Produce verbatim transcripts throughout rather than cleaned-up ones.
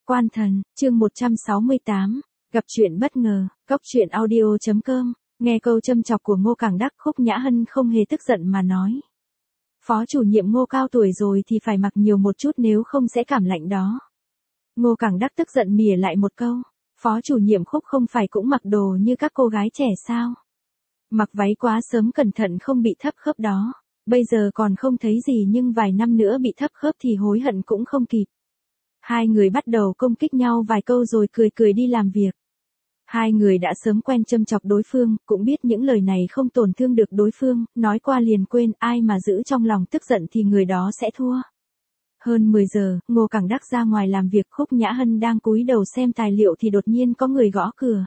Quan Thần, chương một trăm sáu mươi tám, gặp chuyện bất ngờ, Cóc truyện audio chấm com, nghe câu châm chọc của Ngô Cảng Đắc, Khúc Nhã Hân không hề tức giận mà nói. Phó chủ nhiệm Ngô cao tuổi rồi thì phải mặc nhiều một chút nếu không sẽ cảm lạnh đó. Ngô Cảng Đắc tức giận mỉa lại một câu, phó chủ nhiệm Khúc không phải cũng mặc đồ như các cô gái trẻ sao? Mặc váy quá sớm cẩn thận không bị thấp khớp đó, bây giờ còn không thấy gì nhưng vài năm nữa bị thấp khớp thì hối hận cũng không kịp. Hai người bắt đầu công kích nhau vài câu rồi cười cười đi làm việc. Hai người đã sớm quen châm chọc đối phương, cũng biết những lời này không tổn thương được đối phương, nói qua liền quên, ai mà giữ trong lòng tức giận thì người đó sẽ thua. Hơn mười giờ, Ngô Cảng Đắc ra ngoài làm việc, Khúc Nhã Hân đang cúi đầu xem tài liệu thì đột nhiên có người gõ cửa.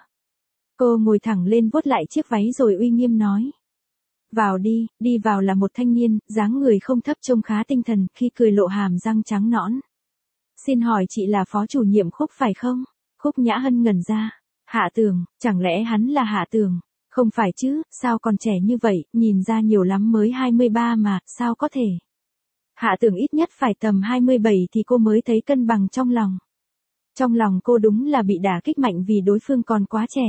Cô ngồi thẳng lên vuốt lại chiếc váy rồi uy nghiêm nói. Vào đi, đi vào là một thanh niên, dáng người không thấp trông khá tinh thần, khi cười lộ hàm răng trắng nõn. Xin hỏi chị là phó chủ nhiệm Khúc phải không? Khúc Nhã Hân ngẩn ra. Hạ Tường, chẳng lẽ hắn là Hạ Tường? Không phải chứ, sao còn trẻ như vậy, nhìn ra nhiều lắm mới hai mươi ba mà, sao có thể? Hạ Tường ít nhất phải tầm hai mươi bảy thì cô mới thấy cân bằng trong lòng. Trong lòng cô đúng là bị đả kích mạnh vì đối phương còn quá trẻ.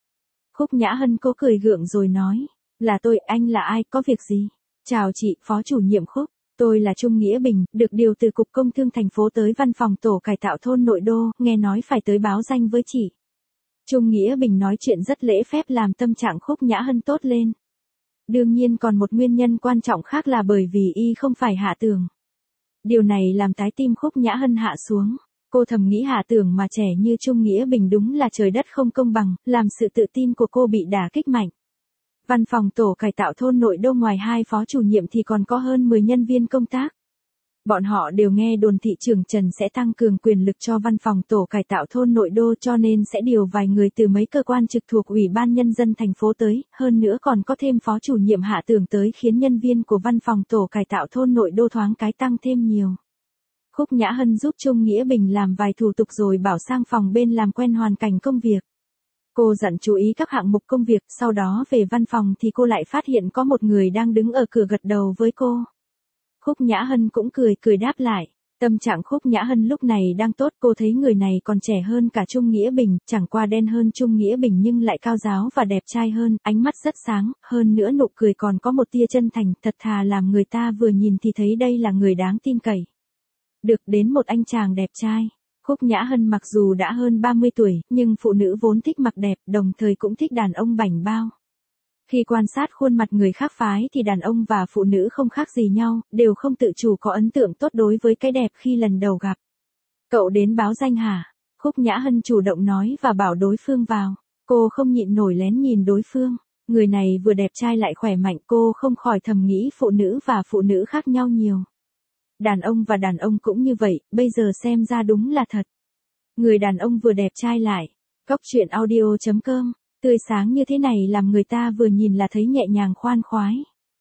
Khúc Nhã Hân cô cười gượng rồi nói, là tôi, anh là ai, có việc gì? Chào chị, phó chủ nhiệm Khúc, tôi là Trung Nghĩa Bình, được điều từ Cục Công Thương thành phố tới văn phòng tổ cải tạo thôn Nội Đô, nghe nói phải tới báo danh với chị. Trung Nghĩa Bình nói chuyện rất lễ phép làm tâm trạng Khúc Nhã Hân tốt lên. Đương nhiên còn một nguyên nhân quan trọng khác là bởi vì y không phải Hạ Tường. Điều này làm trái tim Khúc Nhã Hân hạ xuống. Cô thầm nghĩ Hạ Tường mà trẻ như Trung Nghĩa Bình đúng là trời đất không công bằng, làm sự tự tin của cô bị đả kích mạnh. Văn phòng tổ cải tạo thôn Nội Đô ngoài hai phó chủ nhiệm thì còn có hơn mười nhân viên công tác. Bọn họ đều nghe đồn thị trưởng Trần sẽ tăng cường quyền lực cho văn phòng tổ cải tạo thôn Nội Đô cho nên sẽ điều vài người từ mấy cơ quan trực thuộc Ủy ban Nhân dân thành phố tới, hơn nữa còn có thêm phó chủ nhiệm Hạ Tường tới khiến nhân viên của văn phòng tổ cải tạo thôn Nội Đô thoáng cái tăng thêm nhiều. Khúc Nhã Hân giúp Trung Nghĩa Bình làm vài thủ tục rồi bảo sang phòng bên làm quen hoàn cảnh công việc. Cô dặn chú ý các hạng mục công việc, sau đó về văn phòng thì cô lại phát hiện có một người đang đứng ở cửa gật đầu với cô. Khúc Nhã Hân cũng cười cười đáp lại. Tâm trạng Khúc Nhã Hân lúc này đang tốt, cô thấy người này còn trẻ hơn cả Trung Nghĩa Bình, chẳng qua đen hơn Trung Nghĩa Bình nhưng lại cao ráo và đẹp trai hơn, ánh mắt rất sáng, hơn nữa nụ cười còn có một tia chân thành, thật thà làm người ta vừa nhìn thì thấy đây là người đáng tin cậy. Được đến một anh chàng đẹp trai. Khúc Nhã Hân mặc dù đã hơn ba mươi tuổi, nhưng phụ nữ vốn thích mặc đẹp, đồng thời cũng thích đàn ông bảnh bao. Khi quan sát khuôn mặt người khác phái thì đàn ông và phụ nữ không khác gì nhau, đều không tự chủ có ấn tượng tốt đối với cái đẹp khi lần đầu gặp. Cậu đến báo danh hả? Khúc Nhã Hân chủ động nói và bảo đối phương vào. Cô không nhịn nổi lén nhìn đối phương. Người này vừa đẹp trai lại khỏe mạnh, cô không khỏi thầm nghĩ phụ nữ và phụ nữ khác nhau nhiều. Đàn ông và đàn ông cũng như vậy, bây giờ xem ra đúng là thật. Người đàn ông vừa đẹp trai lại. Cóc truyện audio chấm com, tươi sáng như thế này làm người ta vừa nhìn là thấy nhẹ nhàng khoan khoái.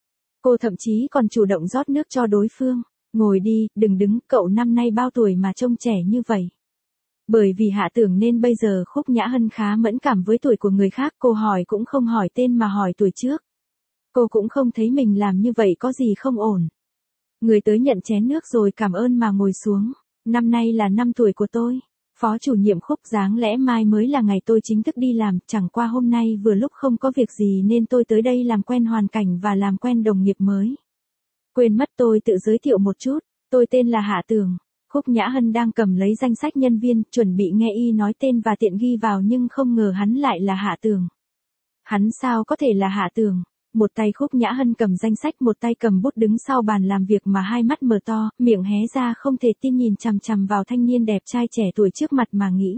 Cô thậm chí còn chủ động rót nước cho đối phương. Ngồi đi, đừng đứng, cậu năm nay bao tuổi mà trông trẻ như vậy. Bởi vì Hạ Tường nên bây giờ Khúc Nhã Hân khá mẫn cảm với tuổi của người khác, cô hỏi cũng không hỏi tên mà hỏi tuổi trước. Cô cũng không thấy mình làm như vậy có gì không ổn. Người tới nhận chén nước rồi cảm ơn mà ngồi xuống. Năm nay là năm tuổi của tôi. Phó chủ nhiệm Khúc, đáng lẽ mai mới là ngày tôi chính thức đi làm, chẳng qua hôm nay vừa lúc không có việc gì nên tôi tới đây làm quen hoàn cảnh và làm quen đồng nghiệp mới. Quên mất tôi tự giới thiệu một chút, tôi tên là Hạ Tường. Khúc Nhã Hân đang cầm lấy danh sách nhân viên, chuẩn bị nghe y nói tên và tiện ghi vào nhưng không ngờ hắn lại là Hạ Tường. Hắn sao có thể là Hạ Tường? Một tay Khúc Nhã Hân cầm danh sách, một tay cầm bút đứng sau bàn làm việc mà hai mắt mở to, miệng hé ra không thể tin nhìn chằm chằm vào thanh niên đẹp trai trẻ tuổi trước mặt mà nghĩ.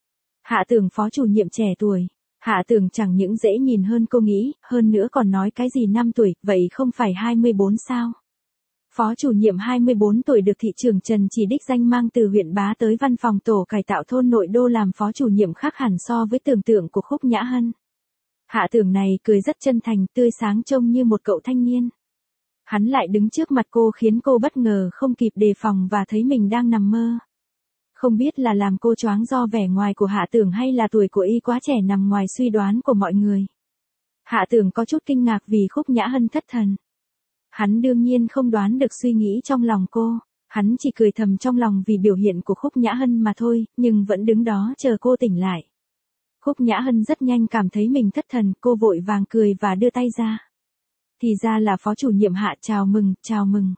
Hạ Tường phó chủ nhiệm trẻ tuổi. Hạ Tường chẳng những dễ nhìn hơn cô nghĩ, hơn nữa còn nói cái gì năm tuổi, vậy không phải hai mươi bốn sao? Phó chủ nhiệm hai mươi bốn tuổi được thị trưởng Trần chỉ đích danh mang từ huyện Bá tới văn phòng tổ cải tạo thôn Nội Đô làm phó chủ nhiệm khác hẳn so với tưởng tượng của Khúc Nhã Hân. Hạ Tường này cười rất chân thành, tươi sáng trông như một cậu thanh niên. Hắn lại đứng trước mặt cô khiến cô bất ngờ không kịp đề phòng và thấy mình đang nằm mơ. Không biết là làm cô choáng do vẻ ngoài của Hạ Tường hay là tuổi của y quá trẻ nằm ngoài suy đoán của mọi người. Hạ Tường có chút kinh ngạc vì Khúc Nhã Hân thất thần. Hắn đương nhiên không đoán được suy nghĩ trong lòng cô. Hắn chỉ cười thầm trong lòng vì biểu hiện của Khúc Nhã Hân mà thôi, nhưng vẫn đứng đó chờ cô tỉnh lại. Khúc Nhã Hân rất nhanh cảm thấy mình thất thần, cô vội vàng cười và đưa tay ra. Thì ra là phó chủ nhiệm Hạ, chào mừng, chào mừng.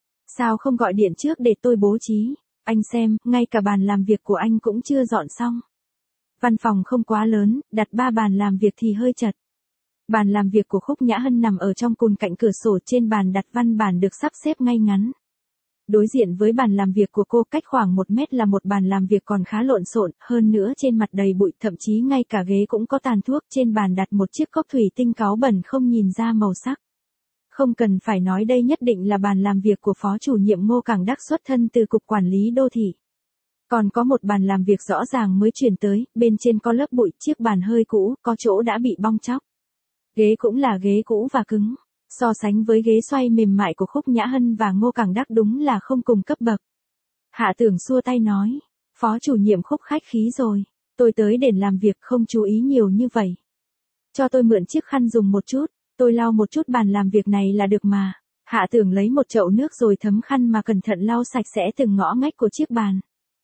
Sao không gọi điện trước để tôi bố trí, anh xem, ngay cả bàn làm việc của anh cũng chưa dọn xong. Văn phòng không quá lớn, đặt ba bàn làm việc thì hơi chật. Bàn làm việc của Khúc Nhã Hân nằm ở trong cùng cạnh cửa sổ, trên bàn đặt văn bản được sắp xếp ngay ngắn. Đối diện với bàn làm việc của cô cách khoảng một mét là một bàn làm việc còn khá lộn xộn, hơn nữa trên mặt đầy bụi, thậm chí ngay cả ghế cũng có tàn thuốc, trên bàn đặt một chiếc cốc thủy tinh cáu bẩn không nhìn ra màu sắc. Không cần phải nói đây nhất định là bàn làm việc của phó chủ nhiệm Ngô Cảng Đắc xuất thân từ Cục Quản lý Đô thị. Còn có một bàn làm việc rõ ràng mới chuyển tới, bên trên có lớp bụi, chiếc bàn hơi cũ, có chỗ đã bị bong tróc. Ghế cũng là ghế cũ và cứng. So sánh với ghế xoay mềm mại của Khúc Nhã Hân và Ngô Cảng Đắc đúng là không cùng cấp bậc. Hạ Tưởng xua tay nói, phó chủ nhiệm Khúc khách khí rồi, tôi tới để làm việc không chú ý nhiều như vậy. Cho tôi mượn chiếc khăn dùng một chút, tôi lau một chút bàn làm việc này là được mà. Hạ Tưởng lấy một chậu nước rồi thấm khăn mà cẩn thận lau sạch sẽ từng ngõ ngách của chiếc bàn.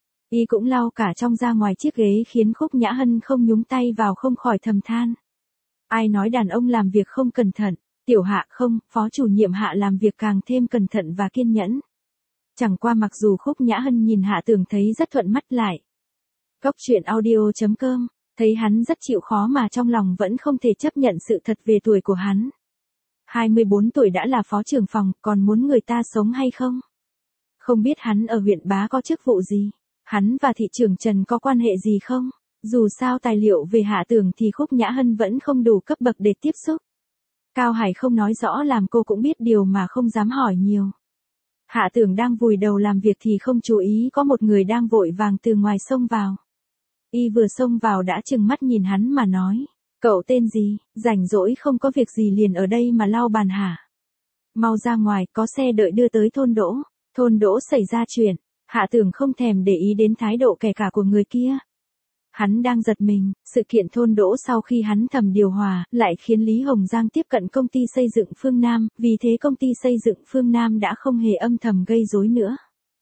Y cũng lau cả trong ra ngoài chiếc ghế khiến Khúc Nhã Hân không nhúng tay vào không khỏi thầm than. Ai nói đàn ông làm việc không cẩn thận, tiểu Hạ không, phó chủ nhiệm Hạ làm việc càng thêm cẩn thận và kiên nhẫn. Chẳng qua mặc dù Khúc Nhã Hân nhìn Hạ Tưởng thấy rất thuận mắt lại. Cốc truyện audio chấm com, thấy hắn rất chịu khó mà trong lòng vẫn không thể chấp nhận sự thật về tuổi của hắn. hai mươi bốn tuổi đã là phó trưởng phòng, còn muốn người ta sống hay không? Không biết hắn ở huyện Bá có chức vụ gì? Hắn và thị trưởng Trần có quan hệ gì không? Dù sao tài liệu về Hạ Tưởng thì Khúc Nhã Hân vẫn không đủ cấp bậc để tiếp xúc. Cao Hải không nói rõ làm cô cũng biết điều mà không dám hỏi nhiều. Hạ Tưởng đang vùi đầu làm việc thì không chú ý có một người đang vội vàng từ ngoài xông vào. Y vừa xông vào đã trừng mắt nhìn hắn mà nói, cậu tên gì, rảnh rỗi không có việc gì liền ở đây mà lau bàn hả? Mau ra ngoài, có xe đợi đưa tới thôn Đỗ. Thôn Đỗ xảy ra chuyện, Hạ Tưởng không thèm để ý đến thái độ kẻ cả của người kia. Hắn đang giật mình, sự kiện thôn Đỗ sau khi hắn thầm điều hòa, lại khiến Lý Hồng Giang tiếp cận công ty xây dựng Phương Nam, vì thế công ty xây dựng Phương Nam đã không hề âm thầm gây rối nữa.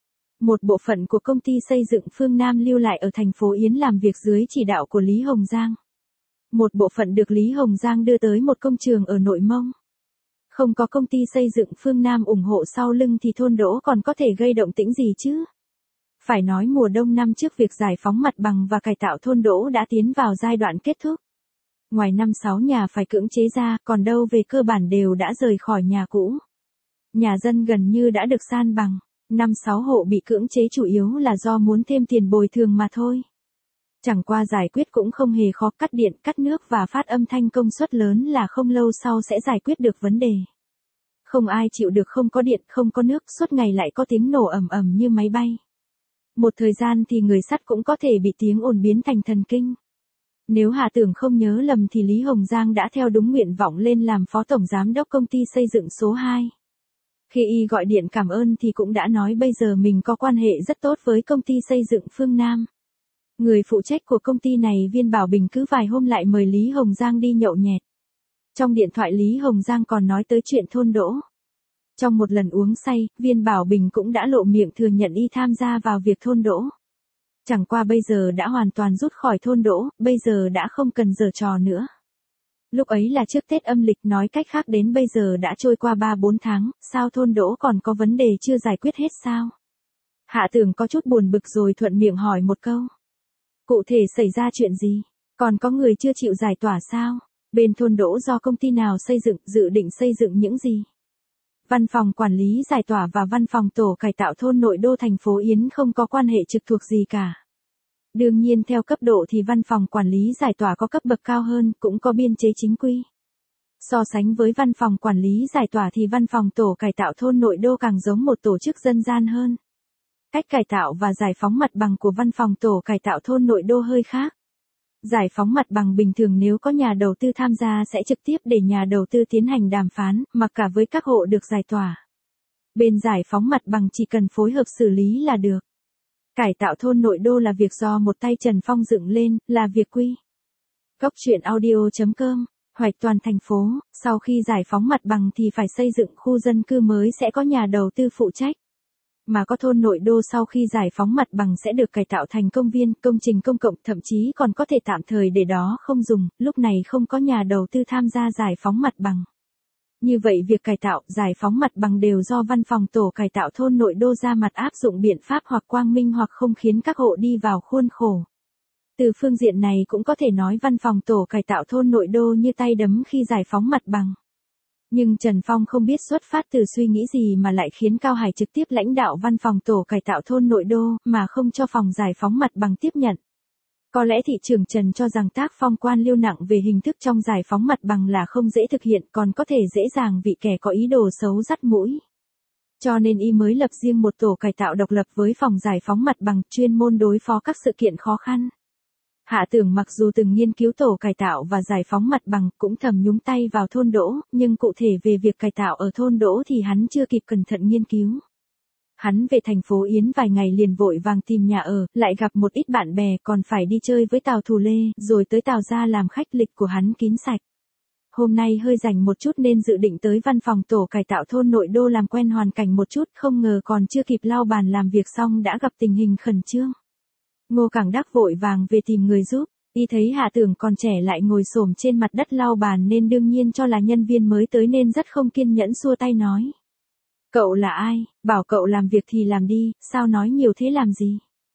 Một bộ phận của công ty xây dựng Phương Nam lưu lại ở thành phố Yến làm việc dưới chỉ đạo của Lý Hồng Giang. Một bộ phận được Lý Hồng Giang đưa tới một công trường ở Nội Mông. Không có công ty xây dựng Phương Nam ủng hộ sau lưng thì thôn Đỗ còn có thể gây động tĩnh gì chứ? Phải nói mùa đông năm trước việc giải phóng mặt bằng và cải tạo thôn Đỗ đã tiến vào giai đoạn kết thúc. Ngoài năm sáu nhà phải cưỡng chế ra, còn đâu về cơ bản đều đã rời khỏi nhà cũ. Nhà dân gần như đã được san bằng, năm sáu hộ bị cưỡng chế chủ yếu là do muốn thêm tiền bồi thường mà thôi. Chẳng qua giải quyết cũng không hề khó, cắt điện, cắt nước và phát âm thanh công suất lớn là không lâu sau sẽ giải quyết được vấn đề. Không ai chịu được không có điện, không có nước, suốt ngày lại có tiếng nổ ầm ầm như máy bay. Một thời gian thì người sắt cũng có thể bị tiếng ồn biến thành thần kinh. Nếu Hạ Tưởng không nhớ lầm thì Lý Hồng Giang đã theo đúng nguyện vọng lên làm phó tổng giám đốc công ty xây dựng số hai. Khi y gọi điện cảm ơn thì cũng đã nói bây giờ mình có quan hệ rất tốt với công ty xây dựng Phương Nam. Người phụ trách của công ty này Viên Bảo Bình cứ vài hôm lại mời Lý Hồng Giang đi nhậu nhẹt. Trong điện thoại Lý Hồng Giang còn nói tới chuyện thôn Đỗ. Trong một lần uống say, Viên Bảo Bình cũng đã lộ miệng thừa nhận y tham gia vào việc thôn Đỗ. Chẳng qua bây giờ đã hoàn toàn rút khỏi thôn Đỗ, bây giờ đã không cần giở trò nữa. Lúc ấy là trước Tết âm lịch, nói cách khác đến bây giờ đã trôi qua ba bốn tháng, sao thôn Đỗ còn có vấn đề chưa giải quyết hết sao? Hạ Tưởng có chút buồn bực rồi thuận miệng hỏi một câu. Cụ thể xảy ra chuyện gì? Còn có người chưa chịu giải tỏa sao? Bên thôn Đỗ do công ty nào xây dựng, dự định xây dựng những gì? Văn phòng quản lý giải tỏa và văn phòng tổ cải tạo thôn Nội Đô thành phố Yến không có quan hệ trực thuộc gì cả. Đương nhiên theo cấp độ thì văn phòng quản lý giải tỏa có cấp bậc cao hơn, cũng có biên chế chính quy. So sánh với văn phòng quản lý giải tỏa thì văn phòng tổ cải tạo thôn Nội Đô càng giống một tổ chức dân gian hơn. Cách cải tạo và giải phóng mặt bằng của văn phòng tổ cải tạo thôn Nội Đô hơi khác. Giải phóng mặt bằng bình thường nếu có nhà đầu tư tham gia sẽ trực tiếp để nhà đầu tư tiến hành đàm phán, mặc cả với các hộ được giải tỏa. Bên giải phóng mặt bằng chỉ cần phối hợp xử lý là được. Cải tạo thôn Nội Đô là việc do một tay Trần Phong dựng lên, là việc quy. Cốc truyện audio chấm com, hoạch toàn thành phố, sau khi giải phóng mặt bằng thì phải xây dựng khu dân cư mới sẽ có nhà đầu tư phụ trách. Mà có thôn nội đô sau khi giải phóng mặt bằng sẽ được cải tạo thành công viên, công trình công cộng, thậm chí còn có thể tạm thời để đó không dùng, lúc này không có nhà đầu tư tham gia giải phóng mặt bằng. Như vậy việc cải tạo, giải phóng mặt bằng đều do văn phòng tổ cải tạo thôn nội đô ra mặt áp dụng biện pháp hoặc quang minh hoặc không khiến các hộ đi vào khuôn khổ. Từ phương diện này cũng có thể nói văn phòng tổ cải tạo thôn nội đô như tay đấm khi giải phóng mặt bằng. Nhưng Trần Phong không biết xuất phát từ suy nghĩ gì mà lại khiến Cao Hải trực tiếp lãnh đạo văn phòng tổ cải tạo thôn nội đô mà không cho phòng giải phóng mặt bằng tiếp nhận. Có lẽ thị trưởng Trần cho rằng tác phong quan liêu nặng về hình thức trong giải phóng mặt bằng là không dễ thực hiện, còn có thể dễ dàng bị kẻ có ý đồ xấu dắt mũi. Cho nên y mới lập riêng một tổ cải tạo độc lập với phòng giải phóng mặt bằng chuyên môn đối phó các sự kiện khó khăn. Hạ Tưởng mặc dù từng nghiên cứu tổ cải tạo và giải phóng mặt bằng cũng thầm nhúng tay vào thôn Đỗ, nhưng cụ thể về việc cải tạo ở thôn Đỗ thì hắn chưa kịp cẩn thận nghiên cứu. Hắn về thành phố Yến vài ngày liền vội vàng tìm nhà ở, lại gặp một ít bạn bè còn phải đi chơi với Tào Thù Lê, rồi tới Tào gia làm khách, lịch của hắn kín sạch. Hôm nay hơi rảnh một chút nên dự định tới văn phòng tổ cải tạo thôn nội đô làm quen hoàn cảnh một chút, không ngờ còn chưa kịp lau bàn làm việc xong đã gặp tình hình khẩn trương. Ngô Cảng Đắc vội vàng về tìm người giúp, y thấy Hạ Tưởng còn trẻ lại ngồi xổm trên mặt đất lau bàn nên đương nhiên cho là nhân viên mới tới nên rất không kiên nhẫn xua tay nói. Cậu là ai, bảo cậu làm việc thì làm đi, sao nói nhiều thế làm gì?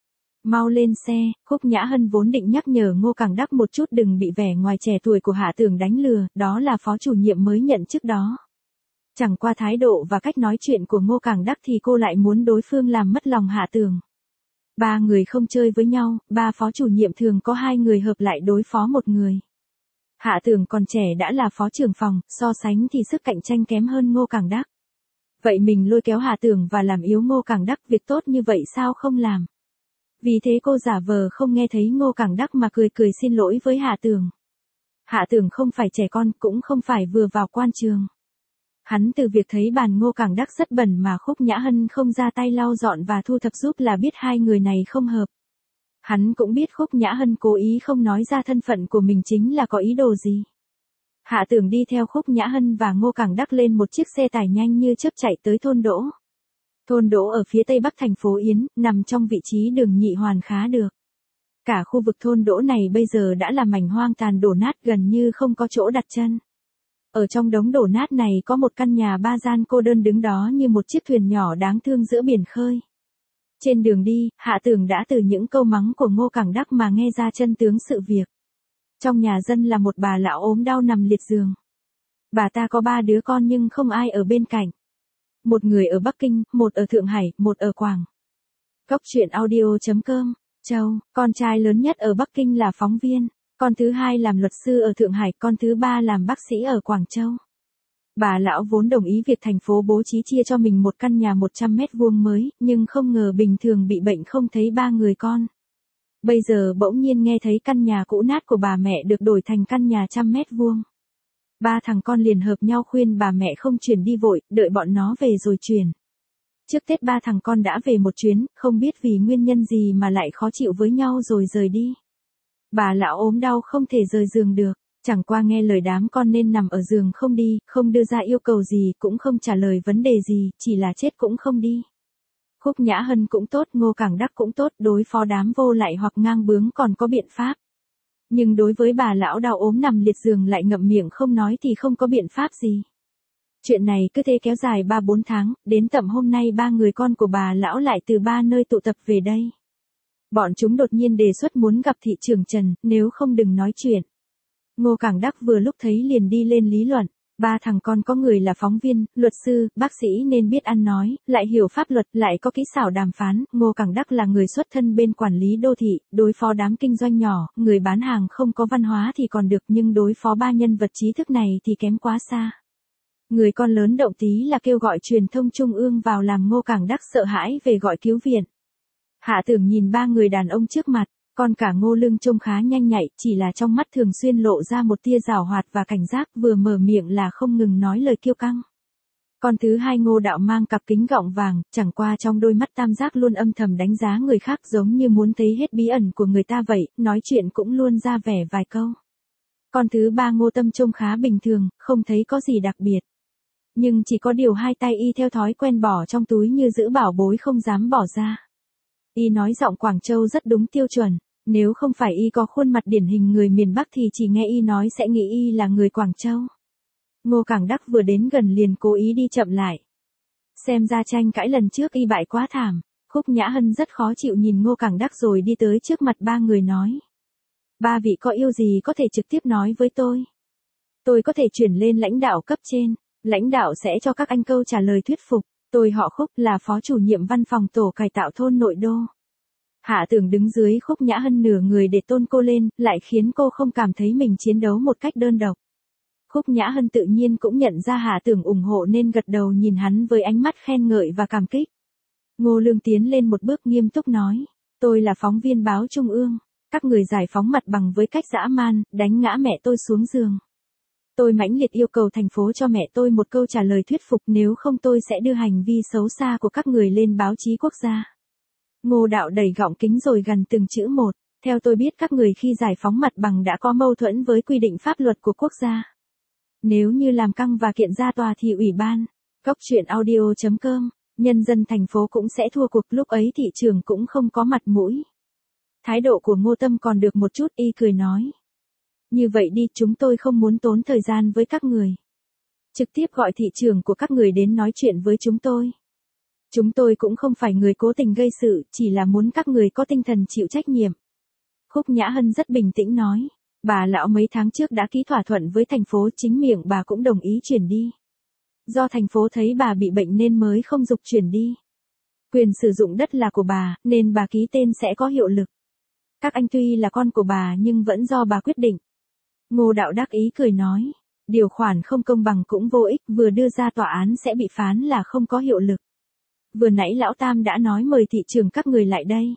Mau lên xe, Khúc Nhã Hân vốn định nhắc nhở Ngô Cảng Đắc một chút đừng bị vẻ ngoài trẻ tuổi của Hạ Tưởng đánh lừa, đó là phó chủ nhiệm mới nhận chức đó. Chẳng qua thái độ và cách nói chuyện của Ngô Cảng Đắc thì cô lại muốn đối phương làm mất lòng Hạ Tưởng. Ba người không chơi với nhau, ba phó chủ nhiệm thường có hai người hợp lại đối phó một người. Hạ Tưởng còn trẻ đã là phó trưởng phòng, so sánh thì sức cạnh tranh kém hơn Ngô Cảng Đắc. Vậy mình lôi kéo Hạ Tưởng và làm yếu Ngô Cảng Đắc, việc tốt như vậy sao không làm? Vì thế cô giả vờ không nghe thấy Ngô Cảng Đắc mà cười cười xin lỗi với Hạ Tưởng. Hạ Tưởng không phải trẻ con, cũng không phải vừa vào quan trường. Hắn từ việc thấy bàn Ngô Cảng Đắc rất bẩn mà Khúc Nhã Hân không ra tay lau dọn và thu thập giúp là biết hai người này không hợp. Hắn cũng biết Khúc Nhã Hân cố ý không nói ra thân phận của mình chính là có ý đồ gì. Hạ Tưởng đi theo Khúc Nhã Hân và Ngô Cảng Đắc lên một chiếc xe tải nhanh như chớp chạy tới thôn Đỗ. Thôn Đỗ ở phía tây bắc thành phố Yến, nằm trong vị trí đường nhị hoàn khá được. Cả khu vực thôn Đỗ này bây giờ đã là mảnh hoang tàn đổ nát gần như không có chỗ đặt chân. Ở trong đống đổ nát này có một căn nhà ba gian cô đơn đứng đó như một chiếc thuyền nhỏ đáng thương giữa biển khơi. Trên đường đi, Hạ Tưởng đã từ những câu mắng của Ngô Cảng Đắc mà nghe ra chân tướng sự việc. Trong nhà dân là một bà lão ốm đau nằm liệt giường. Bà ta có ba đứa con nhưng không ai ở bên cạnh. Một người ở Bắc Kinh, một ở Thượng Hải, một ở Quảng. Cốc truyện audio chấm com, Châu, con trai lớn nhất ở Bắc Kinh là phóng viên. Con thứ hai làm luật sư ở Thượng Hải, con thứ ba làm bác sĩ ở Quảng Châu. Bà lão vốn đồng ý việc thành phố bố trí chia cho mình một căn nhà một trăm mét vuông mới, nhưng không ngờ bình thường bị bệnh không thấy ba người con. Bây giờ bỗng nhiên nghe thấy căn nhà cũ nát của bà mẹ được đổi thành căn nhà trăm mét vuông. Ba thằng con liền hợp nhau khuyên bà mẹ không chuyển đi vội, đợi bọn nó về rồi chuyển. Trước Tết ba thằng con đã về một chuyến, không biết vì nguyên nhân gì mà lại khó chịu với nhau rồi rời đi. Bà lão ốm đau không thể rời giường được, chẳng qua nghe lời đám con nên nằm ở giường không đi, không đưa ra yêu cầu gì, cũng không trả lời vấn đề gì, chỉ là chết cũng không đi. Khúc Nhã Hân cũng tốt, Ngô Cảng Đắc cũng tốt, đối phó đám vô lại hoặc ngang bướng còn có biện pháp. Nhưng đối với bà lão đau ốm nằm liệt giường lại ngậm miệng không nói thì không có biện pháp gì. Chuyện này cứ thế kéo dài ba bốn tháng, đến tầm hôm nay ba người con của bà lão lại từ ba nơi tụ tập về đây. Bọn chúng đột nhiên đề xuất muốn gặp thị trưởng Trần, nếu không đừng nói chuyện. Ngô Cảng Đắc vừa lúc thấy liền đi lên lý luận. Ba thằng con có người là phóng viên, luật sư, bác sĩ nên biết ăn nói, lại hiểu pháp luật, lại có kỹ xảo đàm phán. Ngô Cảng Đắc là người xuất thân bên quản lý đô thị, đối phó đám kinh doanh nhỏ, người bán hàng không có văn hóa thì còn được, nhưng đối phó ba nhân vật trí thức này thì kém quá xa. Người con lớn động tí là kêu gọi truyền thông trung ương vào làm Ngô Cảng Đắc sợ hãi về gọi cứu viện. Hạ Tưởng nhìn ba người đàn ông trước mặt, còn cả Ngô Lương trông khá nhanh nhạy, chỉ là trong mắt thường xuyên lộ ra một tia giảo hoạt và cảnh giác, vừa mở miệng là không ngừng nói lời kiêu căng. Con thứ hai Ngô Đạo mang cặp kính gọng vàng, chẳng qua trong đôi mắt tam giác luôn âm thầm đánh giá người khác giống như muốn thấy hết bí ẩn của người ta vậy, nói chuyện cũng luôn ra vẻ vài câu. Con thứ ba Ngô Tâm trông khá bình thường, không thấy có gì đặc biệt. Nhưng chỉ có điều hai tay y theo thói quen bỏ trong túi như giữ bảo bối không dám bỏ ra. Y nói giọng Quảng Châu rất đúng tiêu chuẩn, nếu không phải y có khuôn mặt điển hình người miền Bắc thì chỉ nghe y nói sẽ nghĩ y là người Quảng Châu. Ngô Cảng Đắc vừa đến gần liền cố ý đi chậm lại. Xem ra tranh cãi lần trước y bại quá thảm, Khúc Nhã Hân rất khó chịu nhìn Ngô Cảng Đắc rồi đi tới trước mặt ba người nói. Ba vị có yêu gì có thể trực tiếp nói với tôi. Tôi có thể chuyển lên lãnh đạo cấp trên, lãnh đạo sẽ cho các anh câu trả lời thuyết phục. Tôi họ Khúc là phó chủ nhiệm văn phòng tổ cải tạo thôn Nội Đô. Hạ Tưởng đứng dưới Khúc Nhã Hân nửa người để tôn cô lên, lại khiến cô không cảm thấy mình chiến đấu một cách đơn độc. Khúc Nhã Hân tự nhiên cũng nhận ra Hạ Tưởng ủng hộ nên gật đầu nhìn hắn với ánh mắt khen ngợi và cảm kích. Ngô Lương tiến lên một bước nghiêm túc nói, tôi là phóng viên báo Trung ương, các người giải phóng mặt bằng với cách dã man, đánh ngã mẹ tôi xuống giường. Tôi mãnh liệt yêu cầu thành phố cho mẹ tôi một câu trả lời thuyết phục, nếu không tôi sẽ đưa hành vi xấu xa của các người lên báo chí quốc gia. Ngô Đạo đẩy gọng kính rồi gần từng chữ một, theo tôi biết các người khi giải phóng mặt bằng đã có mâu thuẫn với quy định pháp luật của quốc gia. Nếu như làm căng và kiện ra tòa thì ủy ban, cốc truyện audio chấm com, nhân dân thành phố cũng sẽ thua cuộc, lúc ấy thị trường cũng không có mặt mũi. Thái độ của Ngô Tâm còn được một chút, y cười nói. Như vậy đi, chúng tôi không muốn tốn thời gian với các người. Trực tiếp gọi thị trường của các người đến nói chuyện với chúng tôi. Chúng tôi cũng không phải người cố tình gây sự, chỉ là muốn các người có tinh thần chịu trách nhiệm. Khúc Nhã Hân rất bình tĩnh nói, bà lão mấy tháng trước đã ký thỏa thuận với thành phố, chính miệng bà cũng đồng ý chuyển đi. Do thành phố thấy bà bị bệnh nên mới không giục chuyển đi. Quyền sử dụng đất là của bà, nên bà ký tên sẽ có hiệu lực. Các anh tuy là con của bà nhưng vẫn do bà quyết định. Ngô Đạo đắc ý cười nói, điều khoản không công bằng cũng vô ích, vừa đưa ra tòa án sẽ bị phán là không có hiệu lực. Vừa nãy Lão Tam đã nói mời thị trường các người lại đây.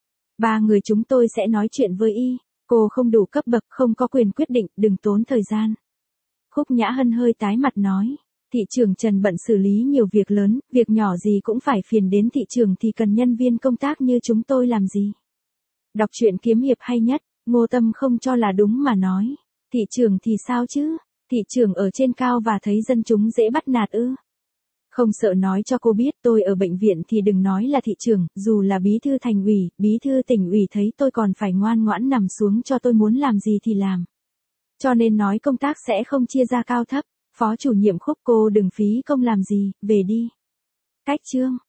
Ba người chúng tôi sẽ nói chuyện với y, cô không đủ cấp bậc, không có quyền quyết định, đừng tốn thời gian. Khúc Nhã Hân hơi tái mặt nói, thị trường Trần bận xử lý nhiều việc lớn, việc nhỏ gì cũng phải phiền đến thị trường thì cần nhân viên công tác như chúng tôi làm gì. Đọc truyện kiếm hiệp hay nhất, Ngô Tâm không cho là đúng mà nói, thị trường thì sao chứ, thị trường ở trên cao và thấy dân chúng dễ bắt nạt ư. Không sợ nói cho cô biết, tôi ở bệnh viện thì đừng nói là thị trường, dù là bí thư thành ủy, bí thư tỉnh ủy thấy tôi còn phải ngoan ngoãn nằm xuống cho tôi muốn làm gì thì làm. Cho nên nói công tác sẽ không chia ra cao thấp, phó chủ nhiệm Khúc cô đừng phí công làm gì, về đi. Cách chương.